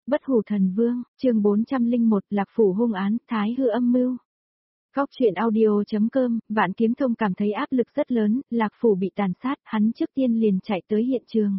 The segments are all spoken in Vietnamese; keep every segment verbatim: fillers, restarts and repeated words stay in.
Bất hủ thần vương, chương bốn trăm lẻ một, Lạc Phủ hung án, Thái Hư âm mưu. Góc truyện audio.com, Vạn Kiếm Thông cảm thấy áp lực rất lớn, Lạc Phủ bị tàn sát, hắn trước tiên liền chạy tới hiện trường.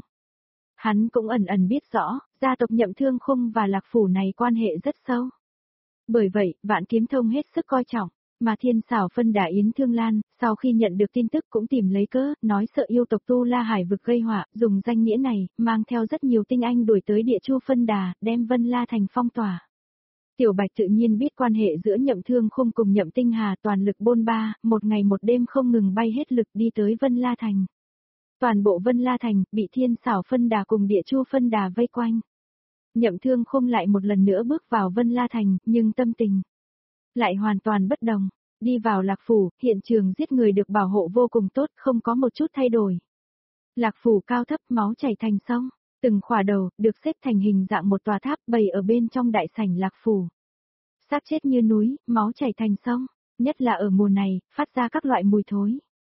Hắn cũng ẩn ẩn biết rõ, gia tộc Nhậm Thương Khung và Lạc Phủ này quan hệ rất sâu. Bởi vậy, Vạn Kiếm Thông hết sức coi trọng, mà Thiên Xảo phân đà Yến Thương Lan, sau khi nhận được tin tức cũng tìm lấy cớ, nói sợ yêu tộc Tu La Hải vực gây họa, dùng danh nghĩa này, mang theo rất nhiều tinh anh đuổi tới địa Chu phân đà, đem Vân La Thành phong tỏa. Tiểu Bạch tự nhiên biết quan hệ giữa Nhậm Thương Khung cùng Nhậm Tinh Hà toàn lực bôn ba, một ngày một đêm không ngừng bay hết lực đi tới Vân La Thành. Toàn bộ Vân La Thành, bị Thiên Xảo phân đà cùng địa Chu phân đà vây quanh. Nhậm Thương Khung lại một lần nữa bước vào Vân La Thành, nhưng tâm tình lại hoàn toàn bất đồng. Đi vào Lạc Phủ, hiện trường giết người được bảo hộ vô cùng tốt, không có một chút thay đổi. Lạc Phủ cao thấp, máu chảy thành sông, từng khỏa đầu, được xếp thành hình dạng một tòa tháp bày ở bên trong đại sảnh Lạc Phủ. Xác chết như núi, máu chảy thành sông, nhất là ở mùa này, phát ra các loại mùi thối.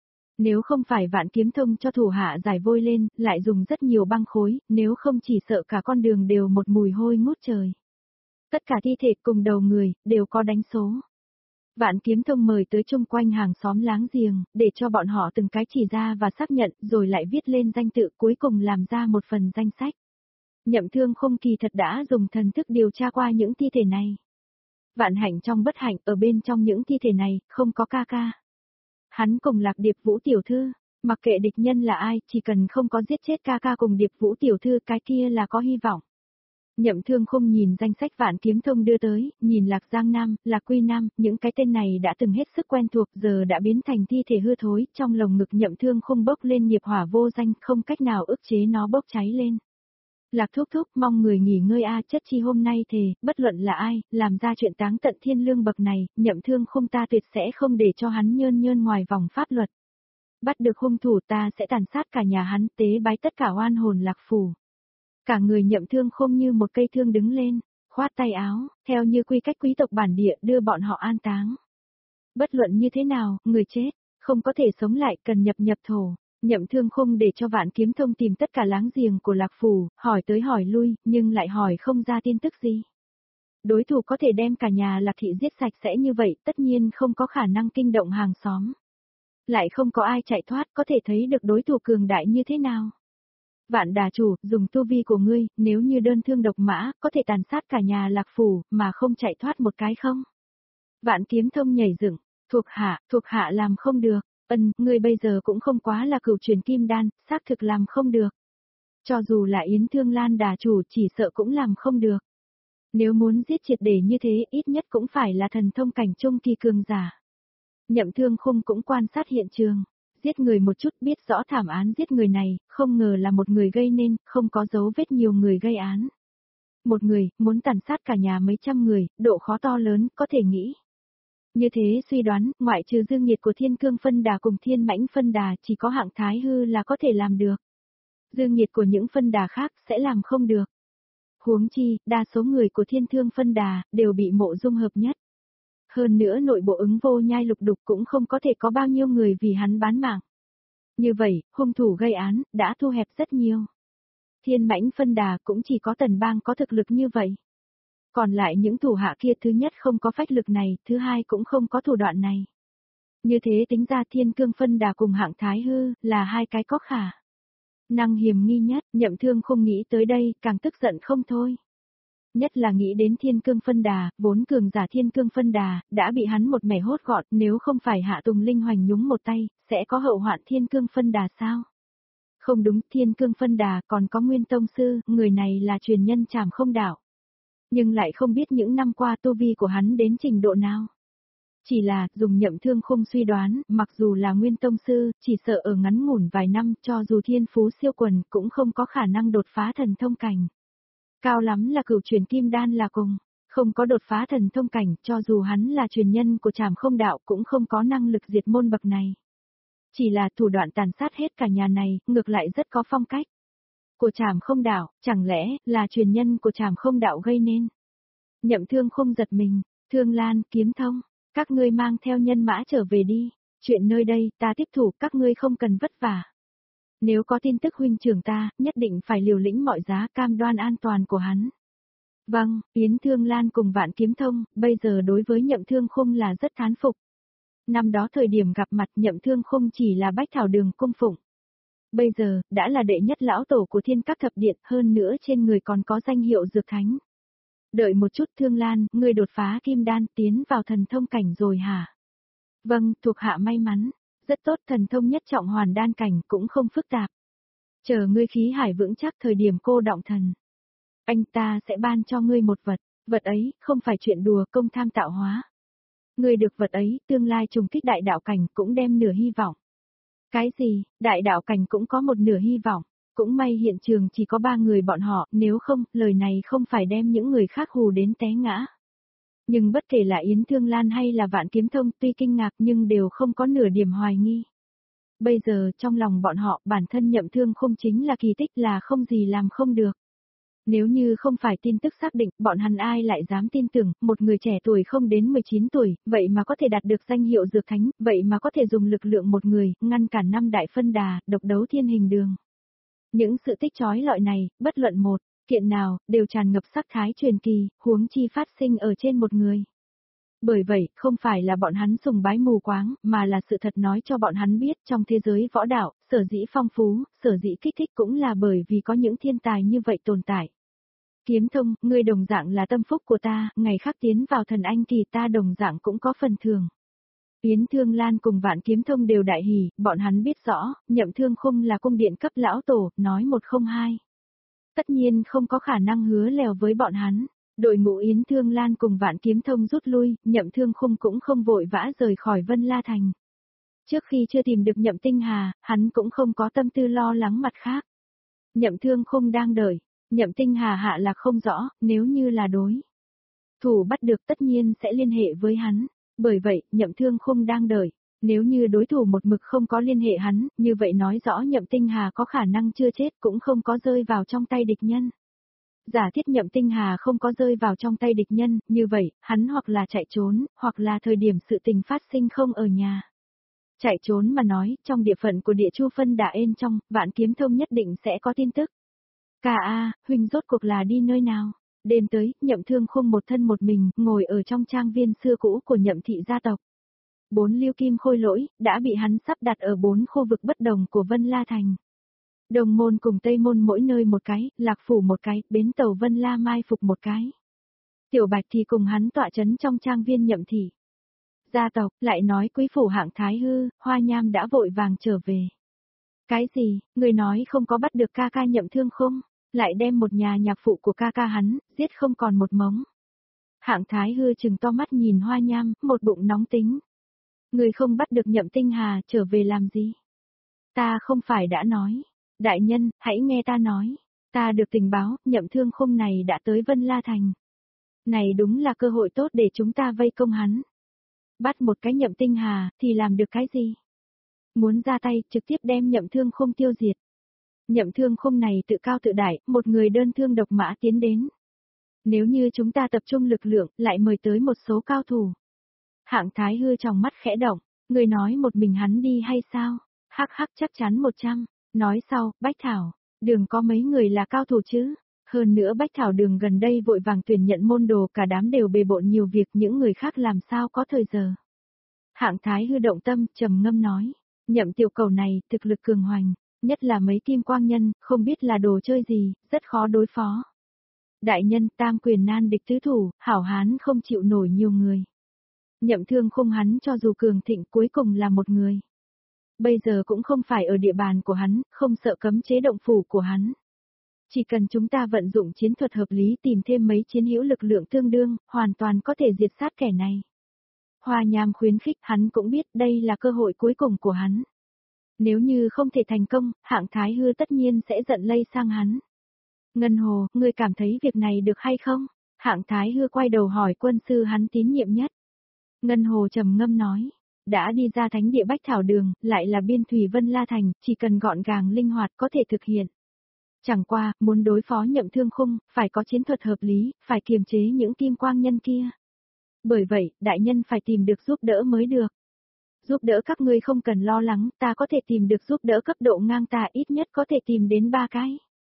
Nếu không phải Vạn Kiếm Thông cho thủ hạ giải vôi lên, lại dùng rất nhiều băng khối, nếu không chỉ sợ cả con đường đều một mùi hôi ngút trời. Tất cả thi thể cùng đầu người, đều có đánh số. Vạn Kiếm Thông mời tới chung quanh hàng xóm láng giềng, để cho bọn họ từng cái chỉ ra và xác nhận, rồi lại viết lên danh tự, cuối cùng làm ra một phần danh sách. Nhậm Thương Khung kỳ thật đã dùng thần thức điều tra qua những thi thể này. Vạn hạnh trong bất hạnh, ở bên trong những thi thể này, không có ca ca. Hắn cùng Lạc Điệp Vũ tiểu thư, mặc kệ địch nhân là ai, chỉ cần không có giết chết ca ca cùng Điệp Vũ tiểu thư, cái kia là có hy vọng. Nhậm Thương Khung nhìn danh sách Vạn Kiếm Thông đưa tới, nhìn Lạc Giang Nam, Lạc Quy Nam, những cái tên này đã từng hết sức quen thuộc, giờ đã biến thành thi thể hư thối, trong lồng ngực Nhậm Thương Khung bốc lên nghiệp hỏa vô danh, không cách nào ức chế nó bốc cháy lên. Lạc thúc thúc, mong người nghỉ ngơi a, chất chi hôm nay thề, bất luận là ai, làm ra chuyện táng tận thiên lương bậc này, Nhậm Thương Khung ta tuyệt sẽ không để cho hắn nhơn nhơn ngoài vòng pháp luật. Bắt được hung thủ ta sẽ tàn sát cả nhà hắn, tế bái tất cả oan hồn Lạc Phủ. Cả người Nhậm Thương Khung như một cây thương đứng lên, khoát tay áo, theo như quy cách quý tộc bản địa đưa bọn họ an táng. Bất luận như thế nào, người chết, không có thể sống lại, cần nhập nhập thổ. Nhậm Thương Khung để cho Vạn Kiếm Thông tìm tất cả láng giềng của Lạc Phủ, hỏi tới hỏi lui, nhưng lại hỏi không ra tin tức gì. Đối thủ có thể đem cả nhà Lạc Thị giết sạch sẽ như vậy, tất nhiên không có khả năng kinh động hàng xóm. Lại không có ai chạy thoát, có thể thấy được đối thủ cường đại như thế nào. Vạn đà chủ, dùng tu vi của ngươi, nếu như đơn thương độc mã, có thể tàn sát cả nhà Lạc Phủ, mà không chạy thoát một cái không? Vạn Kiếm Thông nhảy dựng, thuộc hạ, thuộc hạ làm không được, ân, ngươi bây giờ cũng không quá là cửu truyền kim đan, xác thực làm không được. Cho dù là Yến Thương Lan đà chủ chỉ sợ cũng làm không được. Nếu muốn giết triệt để như thế, ít nhất cũng phải là thần thông cảnh trung kỳ cường giả. Nhậm Thương Khung cũng quan sát hiện trường. Giết người một chút, biết rõ thảm án giết người này, không ngờ là một người gây nên, không có dấu vết nhiều người gây án. Một người, muốn tàn sát cả nhà mấy trăm người, độ khó to lớn, có thể nghĩ. Như thế suy đoán, ngoại trừ dương nhiệt của Thiên Cương phân đà cùng Thiên Mãnh phân đà, chỉ có Hạng Thái Hư là có thể làm được. Dương nhiệt của những phân đà khác, sẽ làm không được. Huống chi, đa số người của Thiên Thương phân đà, đều bị Mộ Dung hợp nhất. Hơn nữa nội bộ ứng vô nhai lục đục cũng không có thể có bao nhiêu người vì hắn bán mạng. Như vậy, hung thủ gây án, đã thu hẹp rất nhiều. Thiên Mãnh phân đà cũng chỉ có Tần Bang có thực lực như vậy. Còn lại những thủ hạ kia thứ nhất không có phách lực này, thứ hai cũng không có thủ đoạn này. Như thế tính ra Thiên Cương phân đà cùng Hạng Thái Hư, là hai cái có khả năng hiểm nghi nhất, Nhậm Thương không nghĩ tới đây, càng tức giận không thôi. Nhất là nghĩ đến Thiên Cương phân đà, vốn cường giả Thiên Cương phân đà, đã bị hắn một mẻ hốt gọn, nếu không phải Hạ Tùng Linh hoành nhúng một tay, sẽ có hậu hoạn Thiên Cương phân đà sao? Không đúng, Thiên Cương phân đà còn có Nguyên Tông Sư, người này là truyền nhân Trảm Không Đạo. Nhưng lại không biết những năm qua tu vi của hắn đến trình độ nào. Chỉ là, dùng Nhậm Thương Khung suy đoán, mặc dù là Nguyên Tông Sư, chỉ sợ ở ngắn ngủn vài năm, cho dù thiên phú siêu quần, cũng không có khả năng đột phá thần thông cảnh. Cao lắm là cửu truyền kim đan là cùng, không có đột phá thần thông cảnh, cho dù hắn là truyền nhân của Trảm Không Đạo cũng không có năng lực diệt môn bậc này. Chỉ là thủ đoạn tàn sát hết cả nhà này, ngược lại rất có phong cách. Của Trảm Không Đạo, chẳng lẽ là truyền nhân của Trảm Không Đạo gây nên? Nhậm Thương Khung giật mình, Thương Lan, Kiếm Thông, các ngươi mang theo nhân mã trở về đi, chuyện nơi đây ta tiếp thủ, các ngươi không cần vất vả. Nếu có tin tức huynh trưởng ta, nhất định phải liều lĩnh mọi giá cam đoan an toàn của hắn. Vâng, Yến Thương Lan cùng Vạn Kiếm Thông, bây giờ đối với Nhậm Thương Khung là rất thán phục. Năm đó thời điểm gặp mặt Nhậm Thương Khung chỉ là bách thảo đường cung phụng. Bây giờ, đã là đệ nhất lão tổ của thiên các thập điện, hơn nữa trên người còn có danh hiệu dược thánh. Đợi một chút Thương Lan, ngươi đột phá kim đan tiến vào thần thông cảnh rồi hả? Vâng, thuộc hạ may mắn. Rất tốt, thần thông nhất trọng hoàn đan cảnh cũng không phức tạp. Chờ ngươi khí hải vững chắc thời điểm cô động thần. Anh ta sẽ ban cho ngươi một vật, vật ấy không phải chuyện đùa công tham tạo hóa. Ngươi được vật ấy, tương lai trùng kích đại đạo cảnh cũng đem nửa hy vọng. Cái gì, đại đạo cảnh cũng có một nửa hy vọng, cũng may hiện trường chỉ có ba người bọn họ, nếu không, lời này không phải đem những người khác hù đến té ngã. Nhưng bất kể là Yến Thương Lan hay là Vạn Kiếm Thông tuy kinh ngạc nhưng đều không có nửa điểm hoài nghi. Bây giờ trong lòng bọn họ bản thân Nhậm Thương Khung chính là kỳ tích là không gì làm không được. Nếu như không phải tin tức xác định, bọn hắn ai lại dám tin tưởng, một người trẻ tuổi không đến mười chín tuổi, vậy mà có thể đạt được danh hiệu dược thánh, vậy mà có thể dùng lực lượng một người, ngăn cản năm đại phân đà, độc đấu thiên hình đường. Những sự tích chói lọi này, bất luận một, kiện nào, đều tràn ngập sắc thái truyền kỳ, huống chi phát sinh ở trên một người. Bởi vậy, không phải là bọn hắn sùng bái mù quáng, mà là sự thật nói cho bọn hắn biết trong thế giới võ đạo, sở dĩ phong phú, sở dĩ kích thích cũng là bởi vì có những thiên tài như vậy tồn tại. Kiếm Thông, ngươi đồng dạng là tâm phúc của ta, ngày khác tiến vào thần anh thì ta đồng dạng cũng có phần thường. Yến Thương Lan cùng Vạn Kiếm Thông đều đại hỉ, bọn hắn biết rõ, Nhậm Thương Khung là cung điện cấp lão tổ, nói một không hai. Tất nhiên không có khả năng hứa lèo với bọn hắn. Đội ngũ Yến Thương Lan cùng Vạn Kiếm Thông rút lui, Nhậm Thương Khung cũng không vội vã rời khỏi Vân La Thành. Trước khi chưa tìm được Nhậm Tinh Hà, hắn cũng không có tâm tư lo lắng mặt khác. Nhậm Thương Khung đang đợi, Nhậm Tinh Hà hạ là không rõ, nếu như là đối thủ bắt được tất nhiên sẽ liên hệ với hắn. Bởi vậy, Nhậm Thương Khung đang đợi. Nếu như đối thủ một mực không có liên hệ hắn, như vậy nói rõ Nhậm Tinh Hà có khả năng chưa chết cũng không có rơi vào trong tay địch nhân. Giả thiết Nhậm Tinh Hà không có rơi vào trong tay địch nhân, như vậy, hắn hoặc là chạy trốn, hoặc là thời điểm sự tình phát sinh không ở nhà. Chạy trốn mà nói, trong địa phận của địa chu phân đà ên trong, Vạn Kiếm Thông nhất định sẽ có tin tức. Ca A, huynh rốt cuộc là đi nơi nào? Đêm tới, Nhậm Thương Khung một thân một mình, ngồi ở trong trang viên xưa cũ của Nhậm thị gia tộc. Bốn lưu kim khôi lỗi, đã bị hắn sắp đặt ở bốn khu vực bất đồng của Vân La Thành. Đồng môn cùng Tây môn mỗi nơi một cái, Lạc Phủ một cái, bến tàu Vân La mai phục một cái. Tiểu Bạch thì cùng hắn tọa chấn trong trang viên Nhậm thị. Gia tộc, lại nói quý phủ hạng Thái Hư, Hoa Nham đã vội vàng trở về. Cái gì, người nói không có bắt được ca ca Nhậm Thương Khung, lại đem một nhà nhạc phụ của ca ca hắn, giết không còn một mống. Hạng Thái Hư trừng to mắt nhìn Hoa Nham, một bụng nóng tính. Người không bắt được Nhậm Tinh Hà trở về làm gì? Ta không phải đã nói. Đại nhân, hãy nghe ta nói. Ta được tình báo, Nhậm Thương Khung này đã tới Vân La Thành. Này đúng là cơ hội tốt để chúng ta vây công hắn. Bắt một cái Nhậm Tinh Hà, thì làm được cái gì? Muốn ra tay, trực tiếp đem Nhậm Thương Khung tiêu diệt. Nhậm Thương Khung này tự cao tự đại, một người đơn thương độc mã tiến đến. Nếu như chúng ta tập trung lực lượng, lại mời tới một số cao thủ. Hạng Thái Hư trong mắt khẽ động, người nói một mình hắn đi hay sao? Hắc hắc chắc chắn một trăm. Nói sau, Bách Thảo, đường có mấy người là cao thủ chứ? Hơn nữa Bách Thảo đường gần đây vội vàng tuyển nhận môn đồ, cả đám đều bề bộn nhiều việc, những người khác làm sao có thời giờ. Hạng Thái Hư động tâm, trầm ngâm nói, Nhậm tiểu cầu này, thực lực cường hoành, nhất là mấy kim quang nhân, không biết là đồ chơi gì, rất khó đối phó. Đại nhân, tam quyền nan địch tứ thủ, hảo hán không chịu nổi nhiều người. Nhậm Thương Khung hắn cho dù cường thịnh cuối cùng là một người. Bây giờ cũng không phải ở địa bàn của hắn, không sợ cấm chế động phủ của hắn. Chỉ cần chúng ta vận dụng chiến thuật hợp lý tìm thêm mấy chiến hữu lực lượng tương đương, hoàn toàn có thể diệt sát kẻ này. Hoa Nham khuyến khích, hắn cũng biết đây là cơ hội cuối cùng của hắn. Nếu như không thể thành công, Hạng Thái Hư tất nhiên sẽ giận lây sang hắn. Ngân Hồ, ngươi cảm thấy việc này được hay không? Hạng Thái Hư quay đầu hỏi quân sư hắn tín nhiệm nhất. Ngân Hồ trầm ngâm nói. Đã đi ra thánh địa Bách Thảo Đường, lại là biên thủy Vân La Thành, chỉ cần gọn gàng linh hoạt có thể thực hiện. Chẳng qua, muốn đối phó Nhậm Thương Khung, phải có chiến thuật hợp lý, phải kiềm chế những kim quang nhân kia. Bởi vậy, đại nhân phải tìm được giúp đỡ mới được. Giúp đỡ các ngươi không cần lo lắng, ta có thể tìm được giúp đỡ cấp độ ngang ta, ít nhất có thể tìm đến ba cái.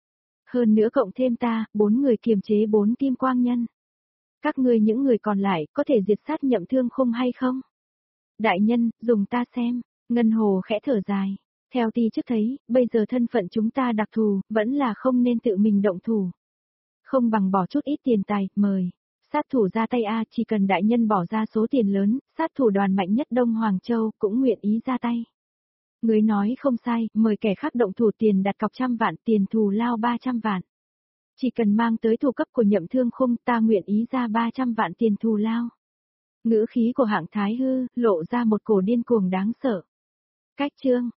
Hơn nữa cộng thêm ta, bốn người kiềm chế bốn kim quang nhân. Các ngươi những người còn lại, có thể diệt sát Nhậm Thương Khung hay không? Đại nhân, dùng ta xem, Ngân Hồ khẽ thở dài. Theo ti trước thấy, bây giờ thân phận chúng ta đặc thù, vẫn là không nên tự mình động thủ. Không bằng bỏ chút ít tiền tài, mời. Sát thủ ra tay a, chỉ cần đại nhân bỏ ra số tiền lớn, sát thủ đoàn mạnh nhất Đông Hoàng Châu cũng nguyện ý ra tay. Người nói không sai, mời kẻ khác động thủ, tiền đặt cọc trăm vạn, tiền thù lao ba trăm vạn. Chỉ cần mang tới thủ cấp của Nhậm Thương Khung, ta nguyện ý ra ba trăm vạn tiền thù lao. Ngữ khí của Hạng Thái Hư lộ ra một cổ điên cuồng đáng sợ. Cách chương